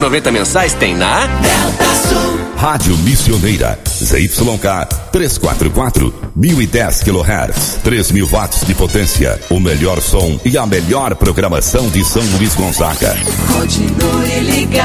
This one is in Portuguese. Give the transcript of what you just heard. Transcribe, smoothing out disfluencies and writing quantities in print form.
90 mensais tem na Delta Sul. Rádio Missioneira, ZYK 344, 1010 kHz, 3.000 watts de potência, o melhor som e a melhor programação de São Luís Gonzaga. Continue ligado.